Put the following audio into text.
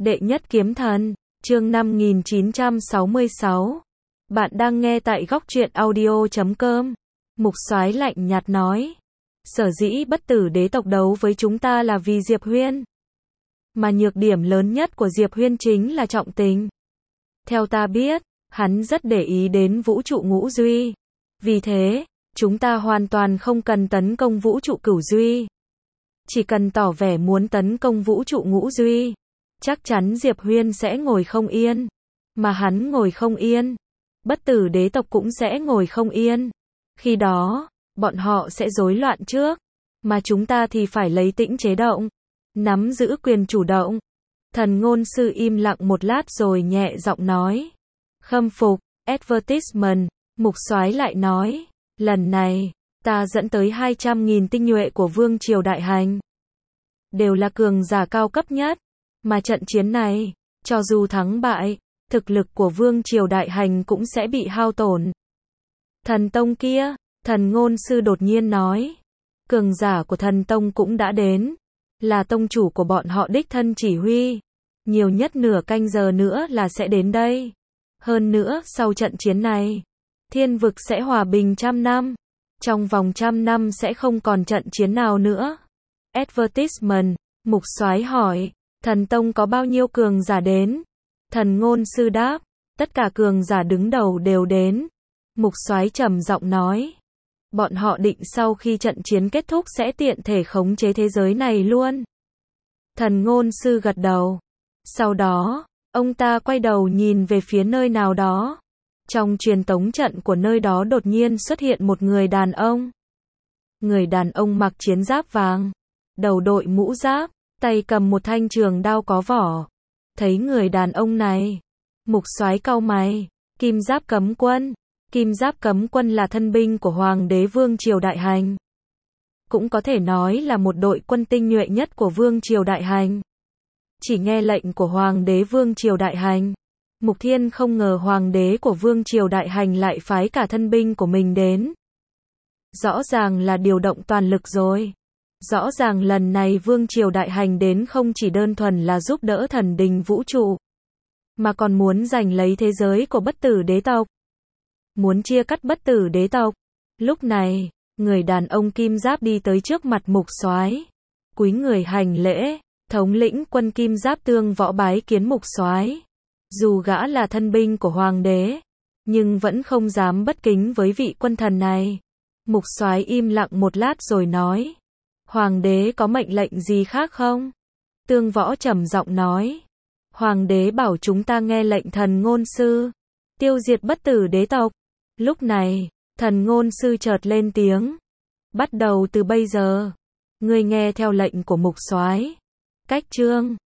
Đệ nhất kiếm thần, chương 5966. Bạn đang nghe tại góc truyện audio.com. Mục Soái lạnh nhạt nói. Sở dĩ bất tử đế tộc đấu với chúng ta là vì Diệp Huyên. Mà nhược điểm lớn nhất của Diệp Huyên chính là trọng tình. Theo ta biết, hắn rất để ý đến vũ trụ ngũ duy. Vì thế, chúng ta hoàn toàn không cần tấn công vũ trụ cửu duy. Chỉ cần tỏ vẻ muốn tấn công vũ trụ ngũ duy. Chắc chắn Diệp Huyên sẽ ngồi không yên. Mà hắn ngồi không yên, bất tử đế tộc cũng sẽ ngồi không yên. Khi đó, bọn họ sẽ rối loạn trước. Mà chúng ta thì phải lấy tĩnh chế động. Nắm giữ quyền chủ động. Thần ngôn sư im lặng một lát rồi nhẹ giọng nói. Khâm phục, advertisement. Mục Soái lại nói. Lần này, ta dẫn tới 200.000 tinh nhuệ của Vương Triều Đại Hành. Đều là cường giả cao cấp nhất. Mà trận chiến này, cho dù thắng bại, thực lực của Vương Triều Đại Hành cũng sẽ bị hao tổn. Thần Tông kia, thần ngôn sư đột nhiên nói. Cường giả của thần Tông cũng đã đến. Là tông chủ của bọn họ đích thân chỉ huy. Nhiều nhất nửa canh giờ nữa là sẽ đến đây. Hơn nữa, sau trận chiến này, thiên vực sẽ hòa bình 100 năm. Trong vòng 100 năm sẽ không còn trận chiến nào nữa. Advertisement, Mục Soái hỏi. Thần Tông có bao nhiêu cường giả đến? Thần ngôn sư đáp. Tất cả cường giả đứng đầu đều đến. Mục Soái trầm giọng nói. Bọn họ định sau khi trận chiến kết thúc sẽ tiện thể khống chế thế giới này luôn. Thần ngôn sư gật đầu. Sau đó, ông ta quay đầu nhìn về phía nơi nào đó. Trong truyền tống trận của nơi đó đột nhiên xuất hiện một người đàn ông. Người đàn ông mặc chiến giáp vàng. Đầu đội mũ giáp. Tay cầm một thanh trường đao có vỏ. Thấy người đàn ông này, Mục Soái cau mày. Kim Giáp Cấm Quân. Kim Giáp Cấm Quân là thân binh của Hoàng đế Vương Triều Đại Hành. Cũng có thể nói là một đội quân tinh nhuệ nhất của Vương Triều Đại Hành. Chỉ nghe lệnh của Hoàng đế Vương Triều Đại Hành. Mục Thiên không ngờ Hoàng đế của Vương Triều Đại Hành lại phái cả thân binh của mình đến. Rõ ràng là điều động toàn lực rồi. Rõ ràng lần này Vương Triều Đại Hành đến không chỉ đơn thuần là giúp đỡ thần đình vũ trụ, mà còn muốn giành lấy thế giới của bất tử đế tộc. Muốn chia cắt bất tử đế tộc. Lúc này, người đàn ông kim giáp đi tới trước mặt Mục Soái. Cúi người hành lễ, thống lĩnh quân kim giáp tương võ bái kiến Mục Soái. Dù gã là thân binh của Hoàng đế, nhưng vẫn không dám bất kính với vị quân thần này. Mục Soái im lặng một lát rồi nói. Hoàng đế có mệnh lệnh gì khác không? Tương võ trầm giọng nói. Hoàng đế bảo chúng ta nghe lệnh thần ngôn sư. Tiêu diệt bất tử đế tộc. Lúc này, thần ngôn sư chợt lên tiếng. Bắt đầu từ bây giờ, ngươi nghe theo lệnh của Mục Soái. Cách chương